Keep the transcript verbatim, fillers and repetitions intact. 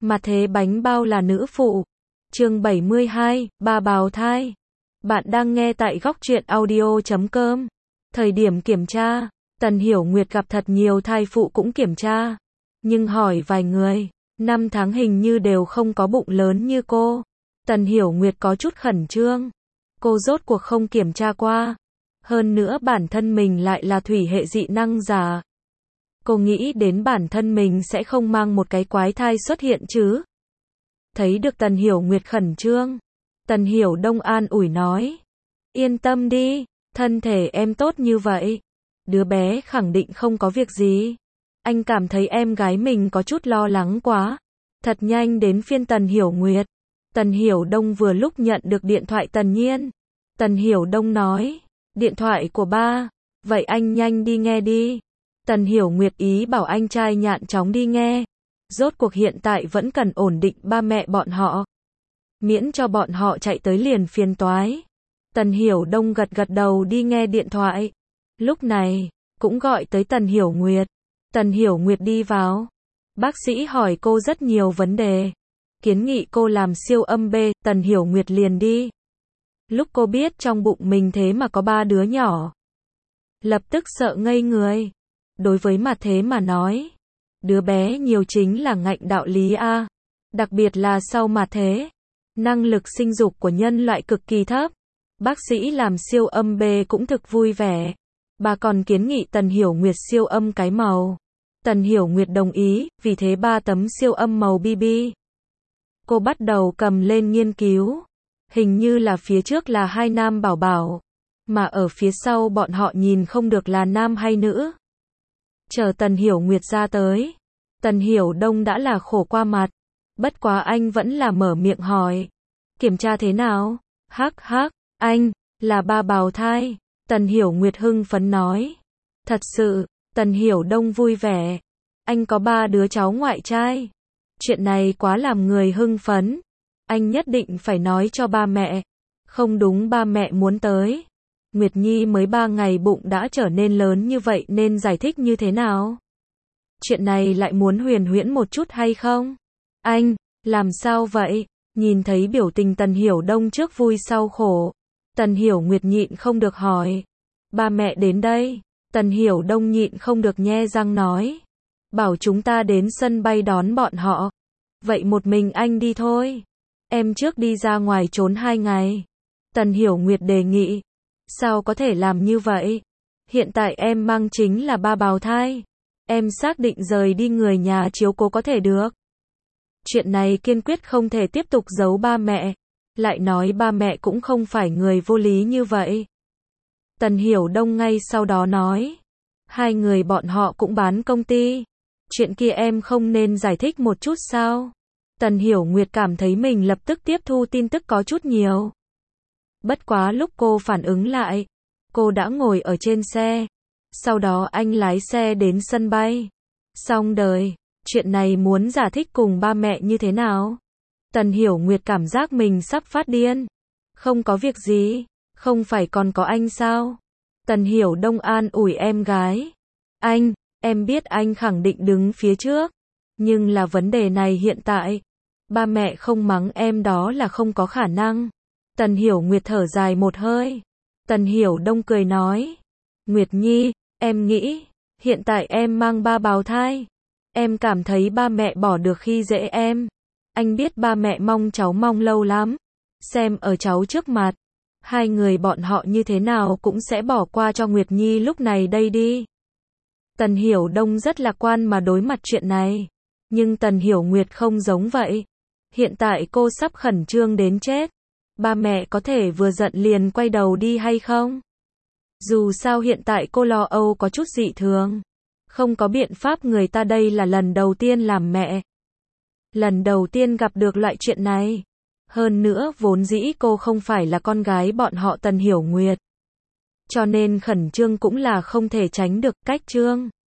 Mà thế bánh bao là nữ phụ. Chương bảy mươi hai, ba bào thai. Bạn đang nghe tại góc truyện audio chấm com. Thời điểm kiểm tra, Tần Hiểu Nguyệt gặp thật nhiều thai phụ cũng kiểm tra. Nhưng hỏi vài người, năm tháng hình như đều không có bụng lớn như cô. Tần Hiểu Nguyệt có chút khẩn trương. Cô rốt cuộc không kiểm tra qua. Hơn nữa bản thân mình lại là thủy hệ dị năng giả. Cô nghĩ đến bản thân mình sẽ không mang một cái quái thai xuất hiện chứ. Thấy được Tần Hiểu Nguyệt khẩn trương, Tần Hiểu Đông an ủi nói. Yên tâm đi, thân thể em tốt như vậy. Đứa bé khẳng định không có việc gì. Anh cảm thấy em gái mình có chút lo lắng quá. Thật nhanh đến phiên Tần Hiểu Nguyệt. Tần Hiểu Đông vừa lúc nhận được điện thoại Tần Nhiên. Tần Hiểu Đông nói, điện thoại của ba, vậy anh nhanh đi nghe đi. Tần Hiểu Nguyệt ý bảo anh trai nhạn chóng đi nghe. Rốt cuộc hiện tại vẫn cần ổn định ba mẹ bọn họ. Miễn cho bọn họ chạy tới liền phiền toái. Tần Hiểu Đông gật gật đầu đi nghe điện thoại. Lúc này, cũng gọi tới Tần Hiểu Nguyệt. Tần Hiểu Nguyệt đi vào. Bác sĩ hỏi cô rất nhiều vấn đề. Kiến nghị cô làm siêu âm B, Tần Hiểu Nguyệt liền đi. Lúc cô biết trong bụng mình thế mà có ba đứa nhỏ. Lập tức sợ ngây người. Đối với Mặt Thế mà nói, đứa bé nhiều chính là ngạnh đạo lý a. Đặc biệt là sau Mặt Thế, năng lực sinh dục của nhân loại cực kỳ thấp. Bác sĩ làm siêu âm B cũng thực vui vẻ. Bà còn kiến nghị Tần Hiểu Nguyệt siêu âm cái màu. Tần Hiểu Nguyệt đồng ý, vì thế ba tấm siêu âm màu bê bê. Cô bắt đầu cầm lên nghiên cứu. Hình như là phía trước là hai nam bảo bảo, mà ở phía sau bọn họ nhìn không được là nam hay nữ. Chờ Tần Hiểu Nguyệt ra tới, Tần Hiểu Đông đã là khổ qua mặt. Bất quá anh vẫn là mở miệng hỏi. Kiểm tra thế nào? Hắc hắc, anh, là ba bào thai. Tần Hiểu Nguyệt hưng phấn nói. Thật sự, Tần Hiểu Đông vui vẻ. Anh có ba đứa cháu ngoại trai. Chuyện này quá làm người hưng phấn. Anh nhất định phải nói cho ba mẹ. Không đúng, ba mẹ muốn tới. Nguyệt Nhi mới ba ngày bụng đã trở nên lớn như vậy nên giải thích như thế nào? Chuyện này lại muốn huyền huyễn một chút hay không? Anh, làm sao vậy? Nhìn thấy biểu tình Tần Hiểu Đông trước vui sau khổ. Tần Hiểu Nguyệt nhịn không được hỏi. Ba mẹ đến đây. Tần Hiểu Đông nhịn không được nhe răng nói. Bảo chúng ta đến sân bay đón bọn họ. Vậy một mình anh đi thôi. Em trước đi ra ngoài trốn hai ngày. Tần Hiểu Nguyệt đề nghị. Sao có thể làm như vậy? Hiện tại em mang chính là ba bào thai. Em xác định rời đi người nhà chiếu cố có thể được. Chuyện này kiên quyết không thể tiếp tục giấu ba mẹ. Lại nói ba mẹ cũng không phải người vô lý như vậy. Tần Hiểu Đông ngay sau đó nói. Hai người bọn họ cũng bán công ty. Chuyện kia em không nên giải thích một chút sao? Tần Hiểu Nguyệt cảm thấy mình lập tức tiếp thu tin tức có chút nhiều. Bất quá lúc cô phản ứng lại, cô đã ngồi ở trên xe. Sau đó anh lái xe đến sân bay. Xong đời, chuyện này muốn giải thích cùng ba mẹ như thế nào? Tần Hiểu Nguyệt cảm giác mình sắp phát điên. Không có việc gì, không phải còn có anh sao? Tần Hiểu Đông an ủi em gái. Anh, em biết anh khẳng định đứng phía trước. Nhưng là vấn đề này hiện tại, ba mẹ không mắng em đó là không có khả năng. Tần Hiểu Nguyệt thở dài một hơi. Tần Hiểu Đông cười nói. Nguyệt Nhi, em nghĩ, hiện tại em mang ba bào thai. Em cảm thấy ba mẹ bỏ được khi dễ em. Anh biết ba mẹ mong cháu mong lâu lắm. Xem ở cháu trước mặt, hai người bọn họ như thế nào cũng sẽ bỏ qua cho Nguyệt Nhi lúc này đây đi. Tần Hiểu Đông rất lạc quan mà đối mặt chuyện này. Nhưng Tần Hiểu Nguyệt không giống vậy. Hiện tại cô sắp khẩn trương đến chết. Ba mẹ có thể vừa giận liền quay đầu đi hay không? Dù sao hiện tại cô lo âu có chút dị thường. Không có biện pháp, người ta đây là lần đầu tiên làm mẹ. Lần đầu tiên gặp được loại chuyện này. Hơn nữa vốn dĩ cô không phải là con gái bọn họ Tần Hiểu Nguyệt. Cho nên khẩn trương cũng là không thể tránh được. Cách trương.